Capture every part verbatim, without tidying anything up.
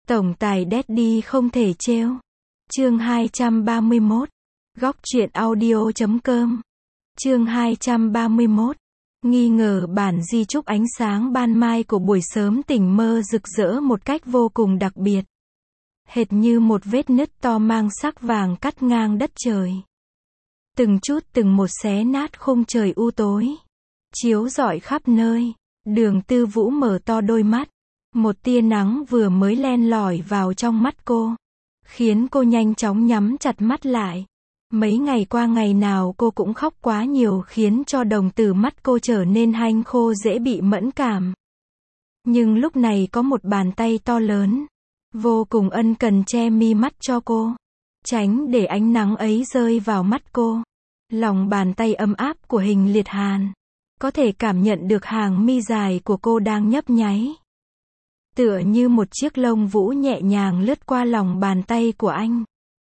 Tổng tài Daddy không thể trêu. Chương hai trăm ba mươi mốt. Góc truyện audio chấm com. Chương hai trăm ba mươi mốt. Nghi ngờ bản di chúc ánh sáng ban mai của buổi sớm tỉnh mơ rực rỡ một cách vô cùng đặc biệt. Hệt như một vết nứt to mang sắc vàng cắt ngang đất trời. Từng chút từng một xé nát khung trời u tối. Chiếu rọi khắp nơi. Đường Tư Vũ mở to đôi mắt. Một tia nắng vừa mới len lỏi vào trong mắt cô. Khiến cô nhanh chóng nhắm chặt mắt lại. Mấy ngày qua ngày nào cô cũng khóc quá nhiều khiến cho đồng tử mắt cô trở nên hanh khô dễ bị mẫn cảm. Nhưng lúc này có một bàn tay to lớn, vô cùng ân cần che mi mắt cho cô. Tránh để ánh nắng ấy rơi vào mắt cô. Lòng bàn tay ấm áp của Hình Liệt Hàn. Có thể cảm nhận được hàng mi dài của cô đang nhấp nháy. Tựa như một chiếc lông vũ nhẹ nhàng lướt qua lòng bàn tay của anh.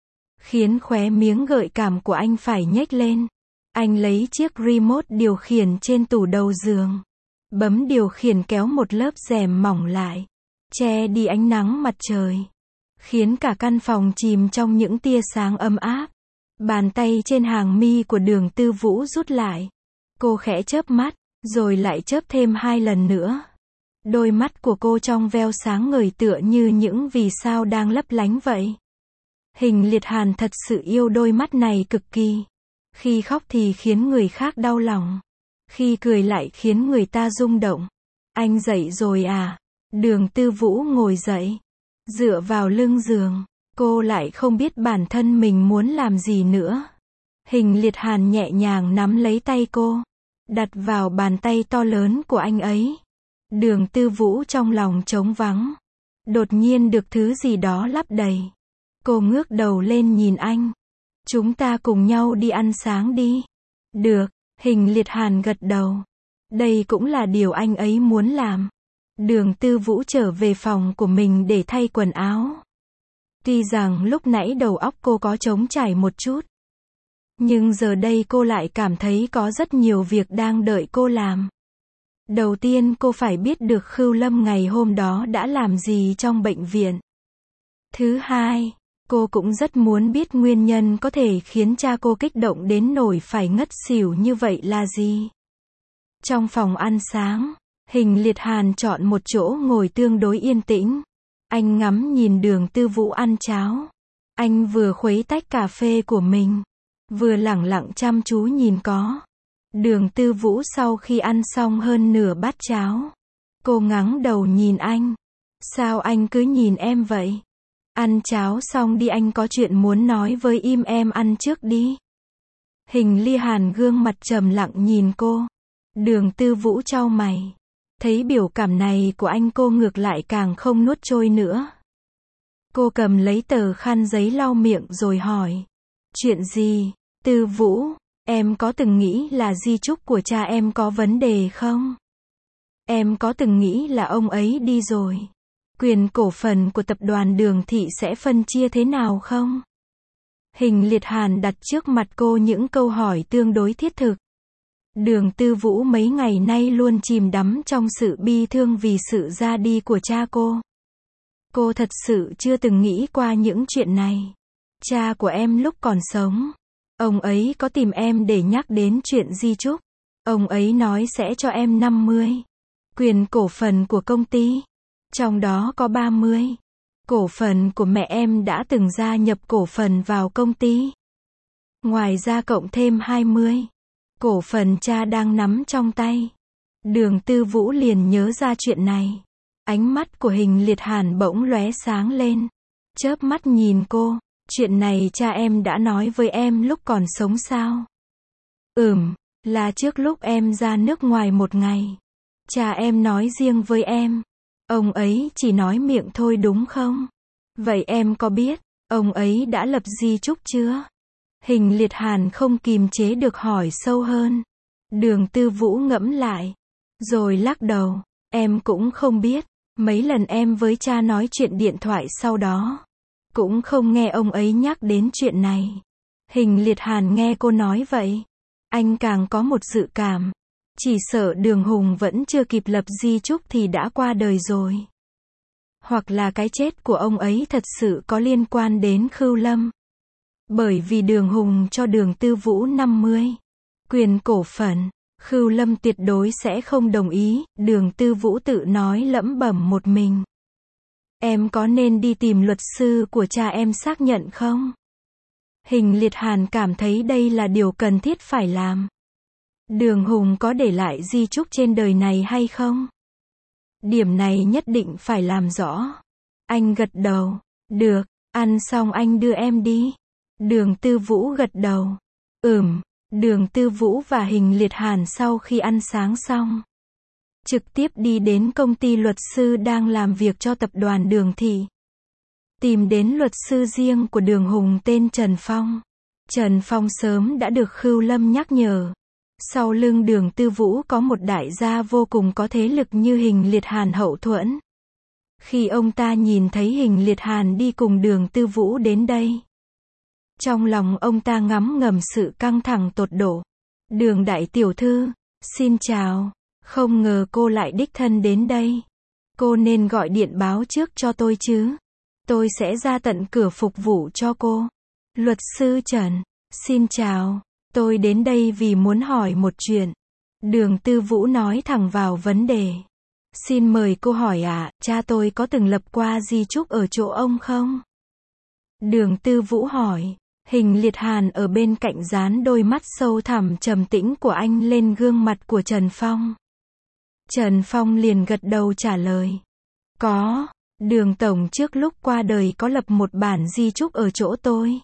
Khiến khóe miếng gợi cảm của anh phải nhếch lên. Anh lấy chiếc remote điều khiển trên tủ đầu giường. Bấm điều khiển kéo một lớp rèm mỏng lại. Che đi ánh nắng mặt trời. Khiến cả căn phòng chìm trong những tia sáng ấm áp. Bàn tay trên hàng mi của Đường Tư Vũ rút lại. Cô khẽ chớp mắt, rồi lại chớp thêm hai lần nữa. Đôi mắt của cô trong veo sáng ngời tựa như những vì sao đang lấp lánh vậy. Hình Liệt Hàn thật sự yêu đôi mắt này cực kỳ. Khi khóc thì khiến người khác đau lòng. Khi cười lại khiến người ta rung động. Anh dậy rồi à? Đường Tư Vũ ngồi dậy. Dựa vào lưng giường. Cô lại không biết bản thân mình muốn làm gì nữa. Hình Liệt Hàn nhẹ nhàng nắm lấy tay cô. Đặt vào bàn tay to lớn của anh ấy. Đường Tư Vũ trong lòng trống vắng. Đột nhiên được thứ gì đó lấp đầy. Cô ngước đầu lên nhìn anh. Chúng ta cùng nhau đi ăn sáng đi. Được, Hình Liệt Hàn gật đầu. Đây cũng là điều anh ấy muốn làm. Đường Tư Vũ trở về phòng của mình để thay quần áo. Tuy rằng lúc nãy đầu óc cô có trống trải một chút. Nhưng giờ đây cô lại cảm thấy có rất nhiều việc đang đợi cô làm. Đầu tiên cô phải biết được Khưu Lâm ngày hôm đó đã làm gì trong bệnh viện. Thứ hai, cô cũng rất muốn biết nguyên nhân có thể khiến cha cô kích động đến nỗi phải ngất xỉu như vậy là gì. Trong phòng ăn sáng, Hình Liệt Hàn chọn một chỗ ngồi tương đối yên tĩnh. Anh ngắm nhìn Đường Tư Vũ ăn cháo. Anh vừa khuấy tách cà phê của mình, vừa lẳng lặng chăm chú nhìn có. Đường Tư Vũ sau khi ăn xong hơn nửa bát cháo. Cô ngẩng đầu nhìn anh. Sao anh cứ nhìn em vậy? Ăn cháo xong đi, anh có chuyện muốn nói với im em ăn trước đi. Hình Liệt Hàn gương mặt trầm lặng nhìn cô. Đường Tư Vũ chau mày. Thấy biểu cảm này của anh cô ngược lại càng không nuốt trôi nữa. Cô cầm lấy tờ khăn giấy lau miệng rồi hỏi. Chuyện gì? Tư Vũ, em có từng nghĩ là di chúc của cha em có vấn đề không? Em có từng nghĩ là ông ấy đi rồi, quyền cổ phần của tập đoàn Đường Thị sẽ phân chia thế nào không? Hình Liệt Hàn đặt trước mặt cô những câu hỏi tương đối thiết thực. Đường Tư Vũ mấy ngày nay luôn chìm đắm trong sự bi thương vì sự ra đi của cha cô. Cô thật sự chưa từng nghĩ qua những chuyện này. Cha của em lúc còn sống, ông ấy có tìm em để nhắc đến chuyện di chúc. Ông ấy nói sẽ cho em năm mươi quyền cổ phần của công ty. Trong đó có ba mươi cổ phần của mẹ em đã từng gia nhập cổ phần vào công ty. Ngoài ra cộng thêm hai mươi cổ phần cha đang nắm trong tay. Đường Tư Vũ liền nhớ ra chuyện này. Ánh mắt của Hình Liệt Hàn bỗng lóe sáng lên. Chớp mắt nhìn cô. Chuyện này cha em đã nói với em lúc còn sống sao? Ừm, là trước lúc em ra nước ngoài một ngày. Cha em nói riêng với em. Ông ấy chỉ nói miệng thôi đúng không? Vậy em có biết ông ấy đã lập di chúc chưa? Hình Liệt Hàn không kìm chế được hỏi sâu hơn. Đường Tư Vũ ngẫm lại, rồi lắc đầu. Em cũng không biết. Mấy lần em với cha nói chuyện điện thoại sau đó, cũng không nghe ông ấy nhắc đến chuyện này. Hình Liệt Hàn nghe cô nói vậy, anh càng có một dự cảm. Chỉ sợ Đường Hùng vẫn chưa kịp lập di chúc thì đã qua đời rồi. Hoặc là cái chết của ông ấy thật sự có liên quan đến Khưu Lâm. Bởi vì Đường Hùng cho Đường Tư Vũ năm mươi quyền cổ phần, Khưu Lâm tuyệt đối sẽ không đồng ý, Đường Tư Vũ tự nói lẩm bẩm một mình. Em có nên đi tìm luật sư của cha em xác nhận không? Hình Liệt Hàn cảm thấy đây là điều cần thiết phải làm. Đường Hùng có để lại di chúc trên đời này hay không? Điểm này nhất định phải làm rõ. Anh gật đầu. Được, ăn xong anh đưa em đi. Đường Tư Vũ gật đầu. Ừm, Đường Tư Vũ và Hình Liệt Hàn sau khi ăn sáng xong, trực tiếp đi đến công ty luật sư đang làm việc cho tập đoàn Đường Thị. Tìm đến luật sư riêng của Đường Hùng tên Trần Phong. Trần Phong sớm đã được Khưu Lâm nhắc nhở. Sau lưng Đường Tư Vũ có một đại gia vô cùng có thế lực như Hình Liệt Hàn hậu thuẫn. Khi ông ta nhìn thấy Hình Liệt Hàn đi cùng Đường Tư Vũ đến đây, trong lòng ông ta ngấm ngầm sự căng thẳng tột độ. Đường đại tiểu thư, xin chào, không ngờ cô lại đích thân đến đây. Cô nên gọi điện báo trước cho tôi chứ. Tôi sẽ ra tận cửa phục vụ cho cô. Luật sư Trần, xin chào, tôi đến đây vì muốn hỏi một chuyện. Đường Tư Vũ nói thẳng vào vấn đề. Xin mời cô hỏi ạ, à, cha tôi có từng lập qua di chúc ở chỗ ông không? Đường Tư Vũ hỏi. Hình Liệt Hàn ở bên cạnh dán đôi mắt sâu thẳm trầm tĩnh của anh lên gương mặt của Trần Phong. Trần Phong liền gật đầu trả lời. Có, Đường tổng trước lúc qua đời có lập một bản di chúc ở chỗ tôi.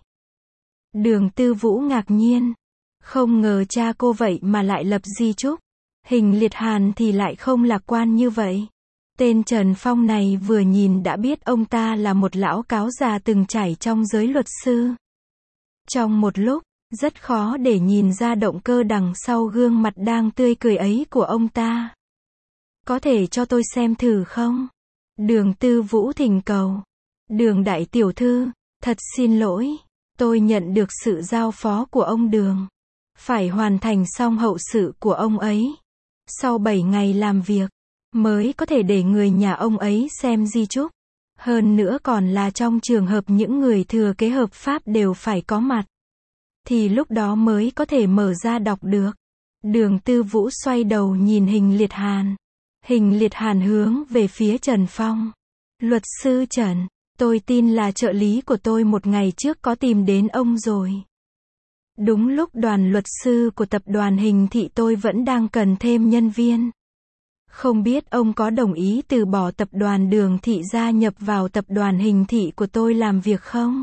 Đường Tư Vũ ngạc nhiên. Không ngờ cha cô vậy mà lại lập di chúc. Hình Liệt Hàn thì lại không lạc quan như vậy. Tên Trần Phong này vừa nhìn đã biết ông ta là một lão cáo già từng trải trong giới luật sư. Trong một lúc, rất khó để nhìn ra động cơ đằng sau gương mặt đang tươi cười ấy của ông ta. Có thể cho tôi xem thử không? Đường Tư Vũ thỉnh cầu. Đường đại tiểu thư, thật xin lỗi, tôi nhận được sự giao phó của ông Đường. Phải hoàn thành xong hậu sự của ông ấy. Sau bảy ngày làm việc, mới có thể để người nhà ông ấy xem di chúc. Hơn nữa còn là trong trường hợp những người thừa kế hợp pháp đều phải có mặt. Thì lúc đó mới có thể mở ra đọc được. Đường Tư Vũ xoay đầu nhìn Hình Liệt Hàn. Hình Liệt Hàn hướng về phía Trần Phong. Luật sư Trần, tôi tin là trợ lý của tôi một ngày trước có tìm đến ông rồi. Đúng lúc đoàn luật sư của tập đoàn Hình Thị tôi vẫn đang cần thêm nhân viên. Không biết ông có đồng ý từ bỏ tập đoàn Đường Thị gia nhập vào tập đoàn Hình Thị của tôi làm việc không?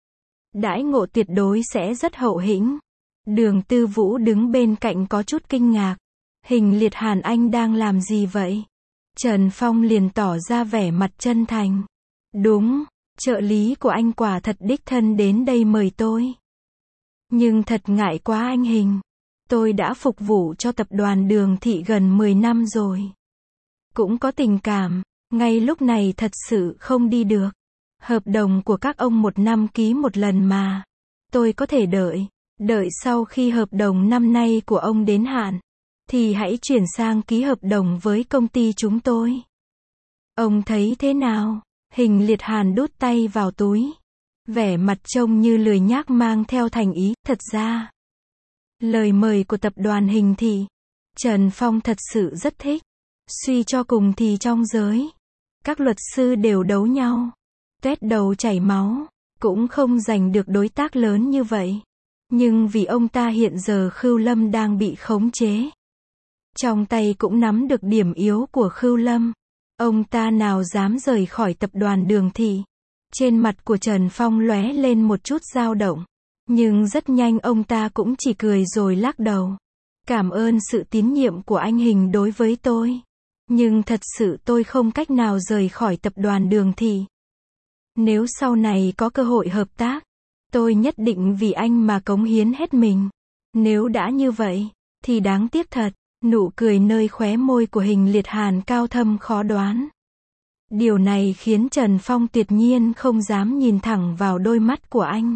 Đãi ngộ tuyệt đối sẽ rất hậu hĩnh. Đường Tư Vũ đứng bên cạnh có chút kinh ngạc. Hình Liệt Hàn anh đang làm gì vậy? Trần Phong liền tỏ ra vẻ mặt chân thành. Đúng, trợ lý của anh quả thật đích thân đến đây mời tôi. Nhưng thật ngại quá anh Hình. Tôi đã phục vụ cho tập đoàn Đường Thị gần mười năm rồi. Cũng có tình cảm, ngay lúc này thật sự không đi được. Hợp đồng của các ông một năm ký một lần mà. Tôi có thể đợi. Đợi sau khi hợp đồng năm nay của ông đến hạn, thì hãy chuyển sang ký hợp đồng với công ty chúng tôi. Ông thấy thế nào? Hình Liệt Hàn đút tay vào túi. Vẻ mặt trông như lười nhác mang theo thành ý. Thật ra, lời mời của tập đoàn Hình Thị, Trần Phong thật sự rất thích. Suy cho cùng thì trong giới, các luật sư đều đấu nhau. Tuét đầu chảy máu, cũng không giành được đối tác lớn như vậy. Nhưng vì ông ta hiện giờ Khưu Lâm đang bị khống chế. Trong tay cũng nắm được điểm yếu của Khưu Lâm. Ông ta nào dám rời khỏi tập đoàn Đường Thị. Trên mặt của Trần Phong lóe lên một chút dao động. Nhưng rất nhanh ông ta cũng chỉ cười rồi lắc đầu. Cảm ơn sự tín nhiệm của anh Hình đối với tôi. Nhưng thật sự tôi không cách nào rời khỏi tập đoàn Đường Thị. Nếu sau này có cơ hội hợp tác, tôi nhất định vì anh mà cống hiến hết mình. Nếu đã như vậy, thì đáng tiếc thật. Nụ cười nơi khóe môi của Hình Liệt Hàn cao thâm khó đoán. Điều này khiến Trần Phong tuyệt nhiên không dám nhìn thẳng vào đôi mắt của anh.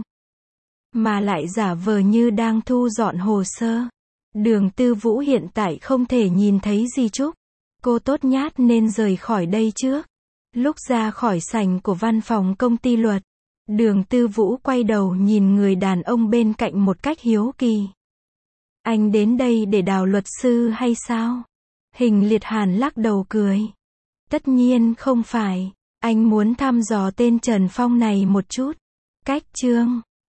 Mà lại giả vờ như đang thu dọn hồ sơ. Đường Tư Vũ hiện tại không thể nhìn thấy di chúc. Cô tốt nhát nên rời khỏi đây trước. Lúc ra khỏi sảnh của văn phòng công ty luật, Đường Tư Vũ quay đầu nhìn người đàn ông bên cạnh một cách hiếu kỳ. Anh đến đây để đào luật sư hay sao? Hình Liệt Hàn lắc đầu cười. Tất nhiên không phải, anh muốn thăm dò tên Trần Phong này một chút. Cách chương